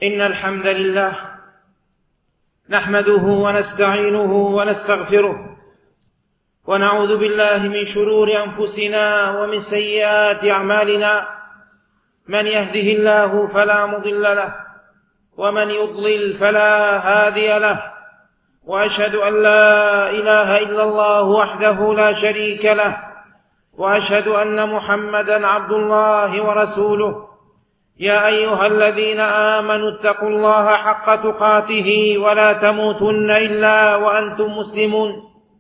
إن الحمد لله نحمده ونستعينه ونستغفره ونعوذ بالله من شرور أنفسنا ومن سيئات أعمالنا. من يهده الله فلا مضل له ومن يضلل فلا هادي له، وأشهد أن لا إله إلا الله وحده لا شريك له، وأشهد أن محمدا عبد الله ورسوله. يا أيها الذين آمنوا اتقوا الله حق تقاته ولا تموتن إلا وأنتم مسلمون.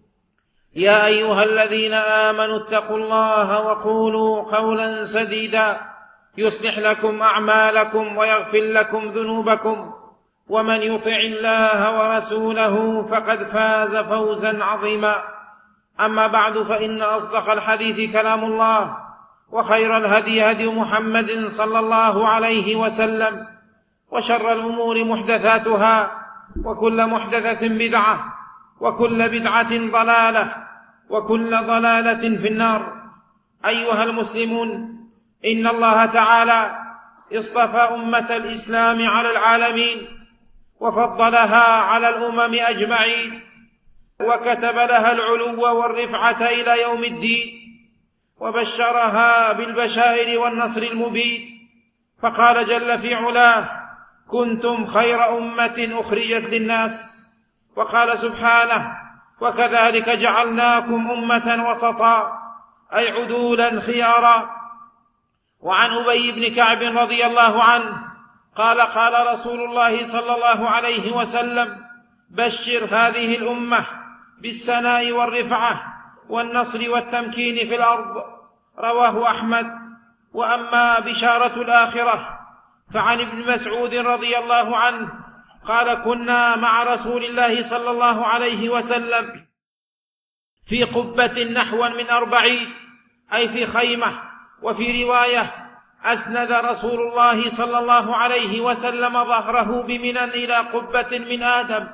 يا أيها الذين آمنوا اتقوا الله وقولوا قولا سديدا يصلح لكم أعمالكم ويغفر لكم ذنوبكم، ومن يطع الله ورسوله فقد فاز فوزا عظيما. أما بعد، فإن أصدق الحديث كلام الله، وخير الهدي هدي محمد صلى الله عليه وسلم، وشر الأمور محدثاتها، وكل محدثة بدعة، وكل بدعة ضلالة، وكل ضلالة في النار. أيها المسلمون، إن الله تعالى اصطفى أمة الإسلام على العالمين، وفضلها على الأمم أجمعين، وكتب لها العلو والرفعة إلى يوم الدين، وبشرها بالبشائر والنصر المبين. فقال جل في علاه: كنتم خير أمة أخرجت للناس. وقال سبحانه: وكذلك جعلناكم أمة وسطا، أي عدولا خيارا. وعن أبي بن كعب رضي الله عنه قال: قال رسول الله صلى الله عليه وسلم: بشر هذه الأمة بالسناء والرفعة والنصر والتمكين في الأرض. رواه أحمد. وأما بشارة الآخرة فعن ابن مسعود رضي الله عنه قال: كنا مع رسول الله صلى الله عليه وسلم في قبة نحو من 40، أي في خيمة. وفي رواية: أسند رسول الله صلى الله عليه وسلم ظهره بمنى إلى قبة من آدم،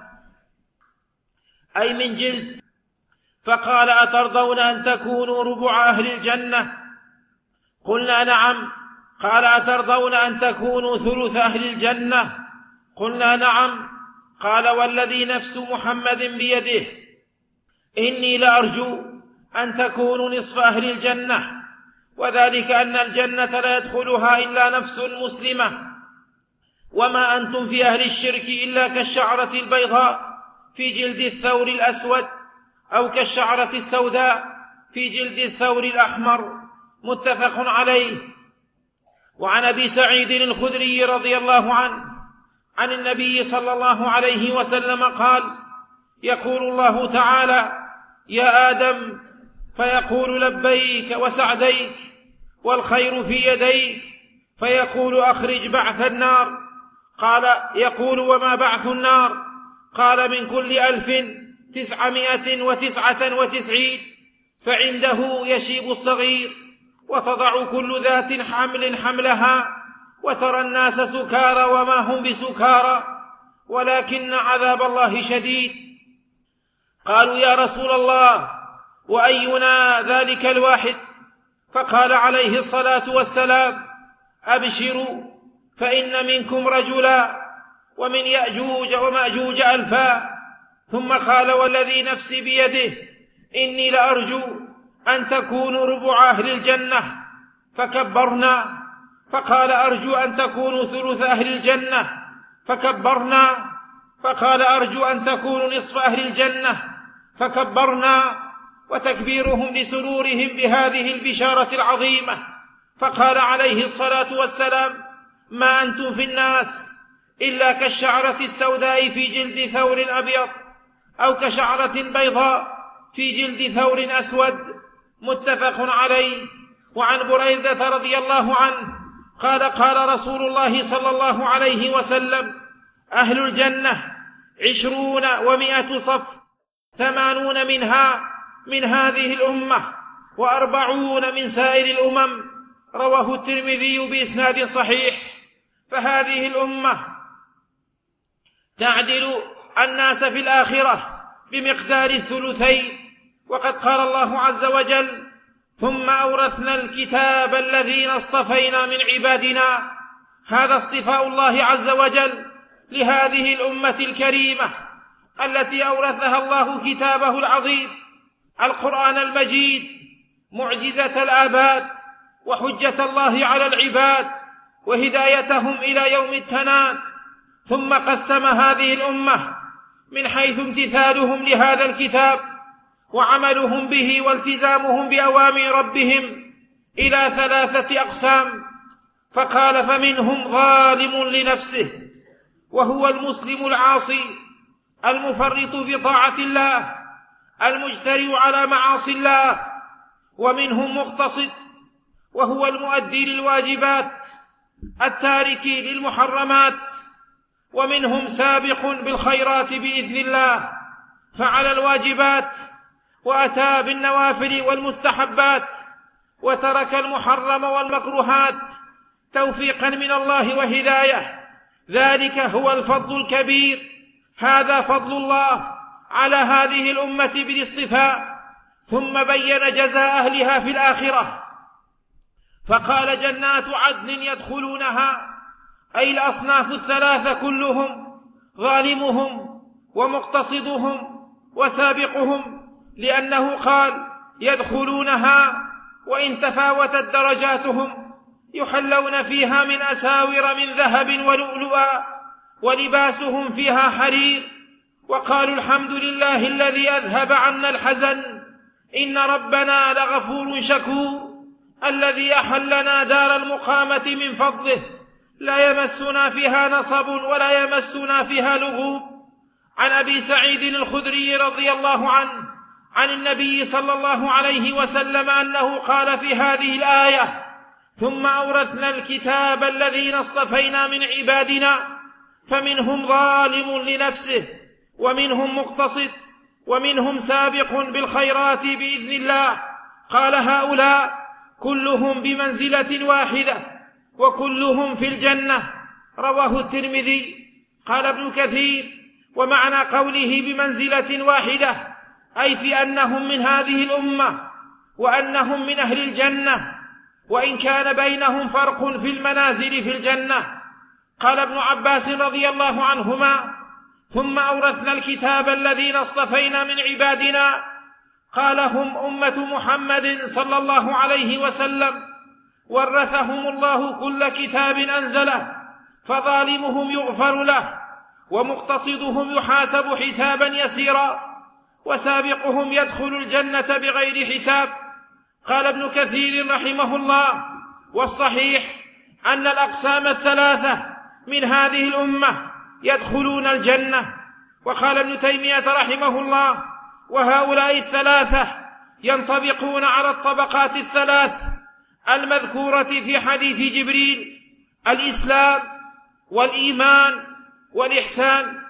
أي من جلد، فقال: أترضون أن تكونوا ربع أهل الجنة؟ قلنا: نعم. قال: أترضون أن تكونوا ثلث أهل الجنة؟ قلنا: نعم. قال: والذي نفس محمد بيده إني لأرجو أن تكونوا نصف أهل الجنة، وذلك أن الجنة لا يدخلها إلا نفس مسلمة، وما أنتم في أهل الشرك إلا كالشعرة البيضاء في جلد الثور الأسود، أو كالشعرة السوداء في جلد الثور الأحمر. متفق عليه. وعن أبي سعيد الخدري رضي الله عنه عن النبي صلى الله عليه وسلم قال: يقول الله تعالى: يا آدم، فيقول: لبيك وسعديك، والخير في يديك، فيقول: أخرج بعث النار. قال: يقول: وما بعث النار؟ قال: من كل 1999 فعنده يشيب الصغير، وتضع كل ذات حمل حملها، وترى الناس سكارى وما هم بسكارى، ولكن عذاب الله شديد. قالوا: يا رسول الله، وأينا ذلك الواحد؟ فقال عليه الصلاة والسلام: أبشروا، فإن منكم رجلا، ومن يأجوج ومأجوج 1000. ثم قال: والذي نفسي بيده إني لأرجو أن تكونوا ربع أهل الجنة. فكبرنا. فقال: أرجو أن تكونوا ثلث أهل الجنة. فكبرنا. فقال: أرجو أن تكونوا نصف أهل الجنة. فكبرنا. وتكبيرهم لسرورهم بهذه البشارة العظيمة. فقال عليه الصلاة والسلام: ما أنتم في الناس إلا كالشعرة السوداء في جلد ثور أبيض، أو كشعرة بيضاء في جلد ثور أسود. متفق عليه. وعن بريدة رضي الله عنه قال: قال رسول الله صلى الله عليه وسلم: أهل الجنة 20 و100 صف، 80 منها من هذه الأمة، و40 من سائر الأمم. رواه الترمذي بإسناد صحيح. فهذه الأمة تعدل الناس في الآخرة بمقدار الثلثين. وقد قال الله عز وجل: ثم أورثنا الكتاب الذين اصطفينا من عبادنا هذا اصطفاء الله عز وجل لهذه الأمة الكريمة التي أورثها الله كتابه العظيم القرآن المجيد، معجزة الآباد وحجة الله على العباد وهدايتهم إلى يوم التناد. ثم قسم هذه الأمة من حيث امتثالهم لهذا الكتاب وعملهم به والتزامهم بأوامر ربهم إلى 3 أقسام، فقال: فمنهم ظالم لنفسه وهو المسلم العاصي المفرط في طاعة الله المجترئ على معاصي الله، ومنهم مقتصد وهو المؤدي للواجبات التارك للمحرمات، ومنهم سابق بالخيرات بإذن الله فعل الواجبات وأتى بالنوافل والمستحبات وترك المحرم والمكروهات توفيقا من الله وهداية. ذلك هو الفضل الكبير، هذا فضل الله على هذه الأمة بالاصطفاء. ثم بين جزاء أهلها في الآخرة فقال: جنات عدن يدخلونها، أي الأصناف 3 كلهم، ظالمهم ومقتصدهم وسابقهم، لأنه قال: يدخلونها وإن تفاوتت درجاتهم يحلون فيها من أساور من ذهب ولؤلؤا ولباسهم فيها حرير. وقالوا: الحمد لله الذي أذهب عنا الحزن إن ربنا لغفور شكور، الذي أحلنا دار المقامة من فضله لا يمسنا فيها نصب ولا يمسنا فيها لغوب. عن أبي سعيد الخدري رضي الله عنه عن النبي صلى الله عليه وسلم أنه قال في هذه الآية: ثم أورثنا الكتاب الذين اصطفينا من عبادنا فمنهم ظالم لنفسه ومنهم مقتصد ومنهم سابق بالخيرات بإذن الله. قال: هؤلاء كلهم بمنزلة واحدة وكلهم في الجنة. رواه الترمذي. قال ابن كثير: ومعنى قوله بمنزلة واحدة أي في أنهم من هذه الأمة وأنهم من أهل الجنة، وإن كان بينهم فرق في المنازل في الجنة. قال ابن عباس رضي الله عنهما: ثم أورثنا الكتاب الذين اصطفينا من عبادنا، قال: هم أمة محمد صلى الله عليه وسلم، ورثهم الله كل كتاب أنزله، فظالمهم يغفر له ومقتصدهم يحاسب حسابا يسيرا وسابقهم يدخل الجنة بغير حساب. قال ابن كثير رحمه الله: والصحيح أن الأقسام 3 من هذه الأمة يدخلون الجنة. وقال ابن تيمية رحمه الله: وهؤلاء 3 ينطبقون على الطبقات 3 المذكورة في حديث جبريل: الإسلام والإيمان والإحسان.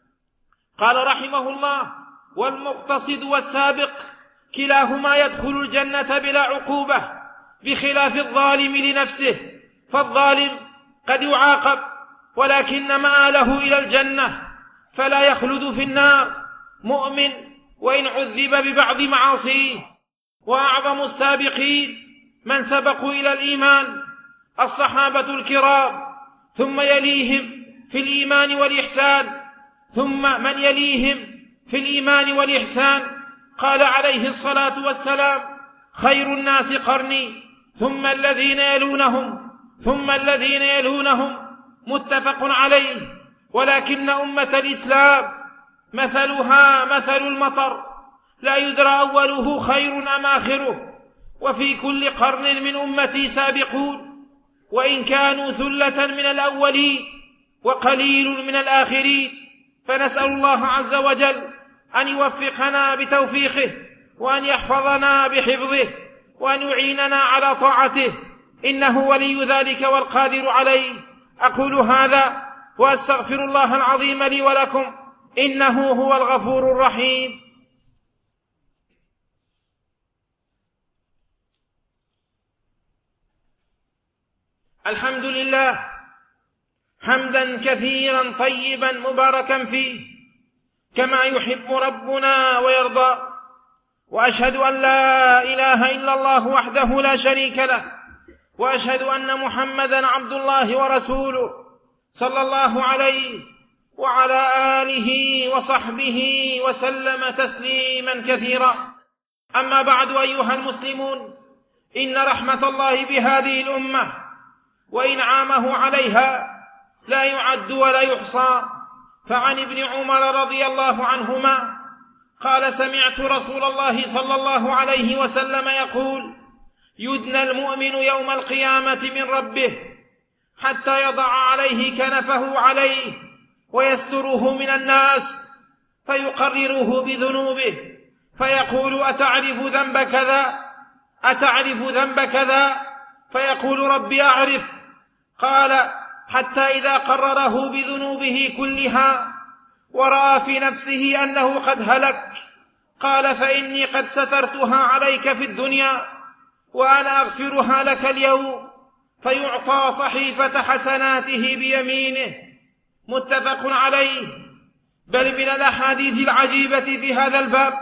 قال رحمه الله: والمقتصد والسابق كلاهما يدخل الجنة بلا عقوبة، بخلاف الظالم لنفسه، فالظالم قد يعاقب ولكن مآله إلى الجنة فلا يخلد في النار مؤمن وإن عذب ببعض معاصيه. وأعظم السابقين من سبقوا إلى الإيمان الصحابة الكرام، ثم يليهم في الإيمان والإحسان، ثم من يليهم في الإيمان والإحسان قال عليه الصلاة والسلام: خير الناس قرني ثم الذين يلونهم ثم الذين يلونهم، متفق عليه. ولكن أمة الإسلام مثلها مثل المطر، لا يدرى أوله خير أم آخره، وفي كل قرن من أمتي سابقون، وإن كانوا ثلة من الأولين وقليل من الآخرين. فنسأل الله عز وجل أن يوفقنا بتوفيقه، وأن يحفظنا بحفظه، وأن يعيننا على طاعته، إنه ولي ذلك والقادر عليه. أقول هذا وأستغفر الله العظيم لي ولكم، إنه هو الغفور الرحيم. الحمد لله حمدا كثيرا طيبا مباركا فيه كما يحب ربنا ويرضى، وأشهد أن لا إله إلا الله وحده لا شريك له، وأشهد أن محمدًا عبد الله ورسوله صلى الله عليه وعلى آله وصحبه وسلم تسليمًا كثيرًا. أما بعد، أيها المسلمون، إن رحمة الله بهذه الأمة وإنعامه عليها لا يعد ولا يحصى. فعن ابن عمر رضي الله عنهما قال: سمعت رسول الله صلى الله عليه وسلم يقول: يدنى المؤمن يوم القيامة من ربه حتى يضع عليه كنفه عليه ويستره من الناس فيقرره بذنوبه فيقول: أتعرف ذنب كذا؟ أتعرف ذنب كذا؟ فيقول: ربي أعرف. قال: حتى إذا قرره بذنوبه كلها ورأى في نفسه أنه قد هلك قال: فإني قد سترتها عليك في الدنيا وأنا أغفرها لك اليوم. فيعطى صحيفة حسناته بيمينه. متفق عليه. بل من الأحاديث العجيبة في هذا الباب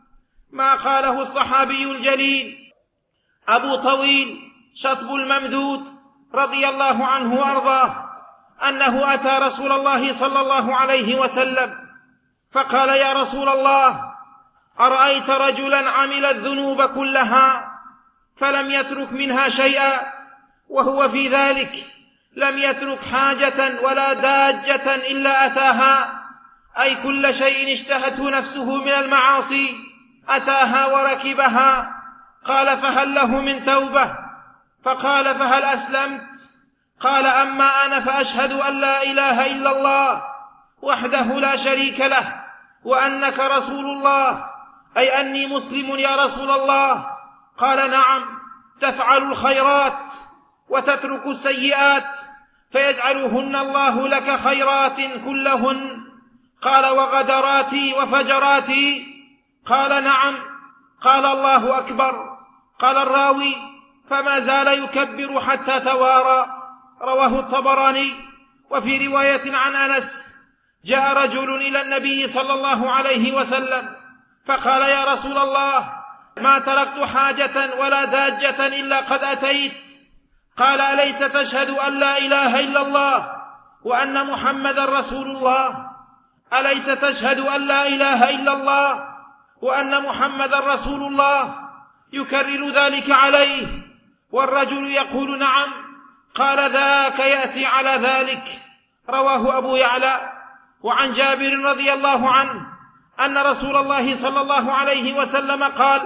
ما قاله الصحابي الجليل أبو طويل شطب الممدود رضي الله عنه وأرضاه أنه أتى رسول الله صلى الله عليه وسلم فقال: يا رسول الله، أرأيت رجلا عمل الذنوب كلها فلم يترك منها شيئا، وهو في ذلك لم يترك حاجة ولا داجة إلا أتاها، أي كل شيء اشتهته نفسه من المعاصي أتاها وركبها. قال: فهل له من توبة؟ فقال: فهل أسلمت؟ قال: أما أنا فأشهد أن لا إله إلا الله وحده لا شريك له وأنك رسول الله، أي أني مسلم يا رسول الله. قال: نعم، تفعل الخيرات وتترك السيئات فيجعلهن الله لك خيرات كلهن. قال: وغدراتي وفجراتي؟ قال: نعم. قال: الله أكبر. قال الراوي: فما زال يكبر حتى توارى. رواه الطبراني. وفي رواية عن أنس: جاء رجل إلى النبي صلى الله عليه وسلم فقال: يا رسول الله، ما تركت حاجة ولا داجة إلا قد أتيت. قال: أليس تشهد أن لا إله إلا الله وأن محمدا رسول الله؟ أليس تشهد أن لا إله إلا الله وأن محمدا رسول الله؟ يكرر ذلك عليه، والرجل يقول: نعم. قال: ذاك يأتي على ذلك. رواه أبو يعلى. وعن جابر رضي الله عنه أن رسول الله صلى الله عليه وسلم قال: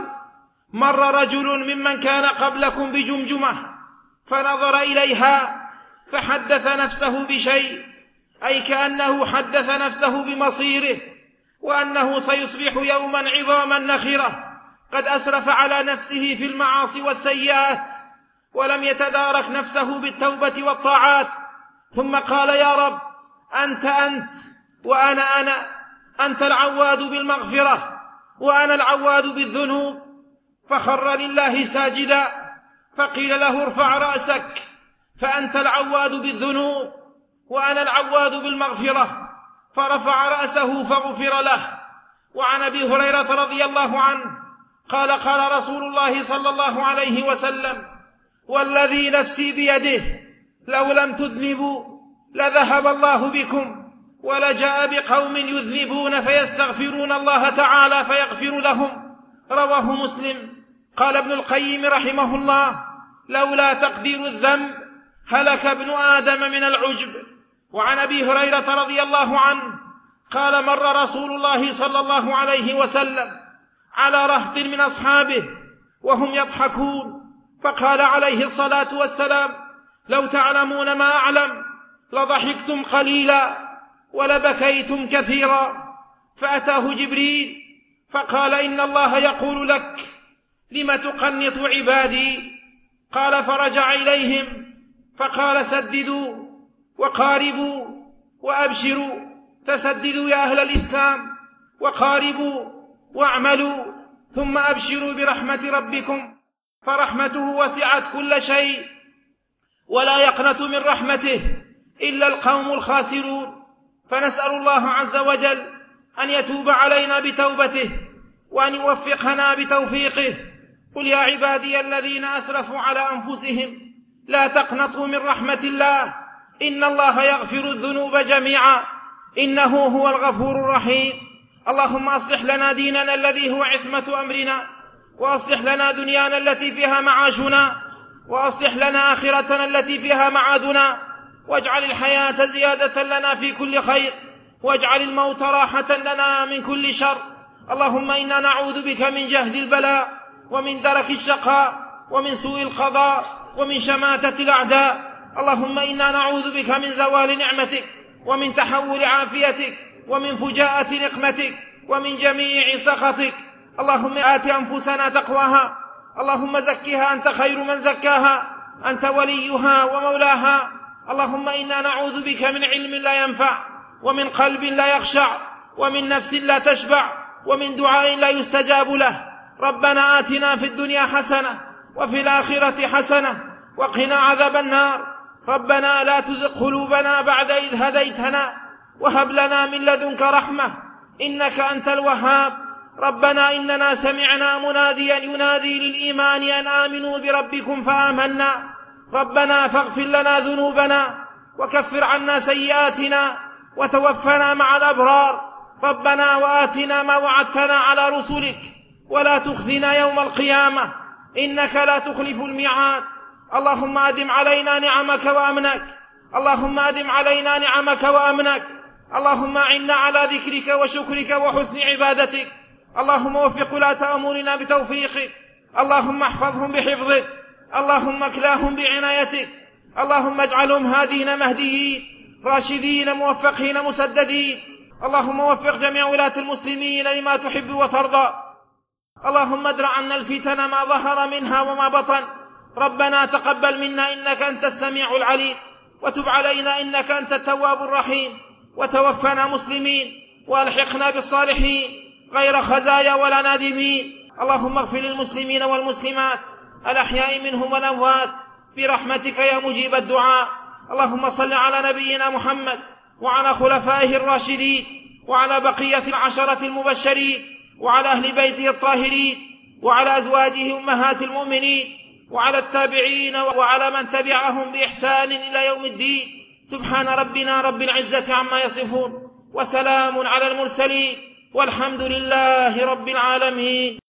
مر رجل ممن كان قبلكم بجمجمة فنظر إليها فحدث نفسه بشيء، أي كأنه حدث نفسه بمصيره وأنه سيصبح يوما عظاما نخرة قد أسرف على نفسه في المعاصي والسيئات ولم يتدارك نفسه بالتوبة والطاعات. ثم قال: يا رب، أنت وأنا أنت العواد بالمغفرة وأنا العواد بالذنوب. فخر لله ساجدا. فقيل له: ارفع رأسك، فأنت العواد بالذنوب وأنا العواد بالمغفرة. فرفع رأسه فغفر له. وعن أبي هريرة رضي الله عنه قال: قال رسول الله صلى الله عليه وسلم: والذي نفسي بيده لو لم تذنبوا لذهب الله بكم ولجاء بقوم يذنبون فيستغفرون الله تعالى فيغفر لهم. رواه مسلم. قال ابن القيم رحمه الله: لولا تقدير الذنب هلك ابن آدم من العجب. وعن أبي هريرة رضي الله عنه قال: مر رسول الله صلى الله عليه وسلم على رهط من أصحابه وهم يضحكون، فقال عليه الصلاة والسلام: لو تعلمون ما أعلم لضحكتم قليلا ولبكيتم كثيرا. فأتاه جبريل فقال: إن الله يقول لك: لم تقنط عبادي؟ قال: فرجع إليهم فقال: سددوا وقاربوا وأبشروا. فسددوا يا أهل الإسلام وقاربوا واعملوا، ثم أبشروا برحمة ربكم، فرحمته وسعت كل شيء، ولا يقنط من رحمته إلا القوم الخاسرون. فنسأل الله عز وجل أن يتوب علينا بتوبته وأن يوفقنا بتوفيقه. قل يا عبادي الذين أسرفوا على أنفسهم لا تقنطوا من رحمة الله، إن الله يغفر الذنوب جميعا إنه هو الغفور الرحيم. اللهم أصلح لنا ديننا الذي هو عصمة أمرنا، وأصلح لنا دنيانا التي فيها معاشنا، وأصلح لنا آخرتنا التي فيها معادنا، واجعل الحياة زيادة لنا في كل خير، واجعل الموت راحة لنا من كل شر. اللهم إنا نعوذ بك من جهد البلاء، ومن درك الشقاء، ومن سوء القضاء، ومن شماتة الأعداء. اللهم إنا نعوذ بك من زوال نعمتك، ومن تحول عافيتك، ومن فجاءة نقمتك، ومن جميع سخطك. اللهم آت أنفسنا تقواها، اللهم زكها أنت خير من زكاها، أنت وليها ومولاها. اللهم إنا نعوذ بك من علم لا ينفع، ومن قلب لا يخشع، ومن نفس لا تشبع، ومن دعاء لا يستجاب له. ربنا آتنا في الدنيا حسنة، وفي الآخرة حسنة، وقنا عذاب النار. ربنا لا تزغ قلوبنا بعد إذ هديتنا، وهب لنا من لدنك رحمة إنك أنت الوهاب. ربنا إننا سمعنا مناديا ينادي للإيمان أن آمنوا بربكم فآمنا. ربنا فاغفر لنا ذنوبنا، وكفر عنا سيئاتنا، وتوفنا مع الأبرار. ربنا وآتنا ما وعدتنا على رسلك، ولا تخزنا يوم القيامة إنك لا تخلف الميعاد. اللهم أدم علينا نعمك وأمنك، اللهم أدم علينا نعمك وأمنك. اللهم أعنا على ذكرك وشكرك وحسن عبادتك. اللهم وفق ولاة أمورنا بتوفيقك، اللهم احفظهم بحفظك، اللهم اكلاهم بعنايتك. اللهم اجعلهم هادين مهديين راشدين موفقين مسددين. اللهم وفق جميع ولاة المسلمين لما تحب وترضى. اللهم ادرع عنا الفتن ما ظهر منها وما بطن. ربنا تقبل منا إنك أنت السميع العليم، وتب علينا إنك أنت التواب الرحيم، وتوفنا مسلمين، والحقنا بالصالحين غير خزايا ولا نادمين. اللهم اغفر للمسلمين والمسلمات الأحياء منهم والأموات برحمتك يا مجيب الدعاء. اللهم صل على نبينا محمد وعلى خلفائه الراشدين، وعلى بقية العشرة المبشرين، وعلى أهل بيته الطاهرين، وعلى أزواجه أمهات المؤمنين، وعلى التابعين، وعلى من تبعهم بإحسان إلى يوم الدين. سبحان ربنا رب العزة عما يصفون، وسلام على المرسلين، والحمد لله رب العالمين.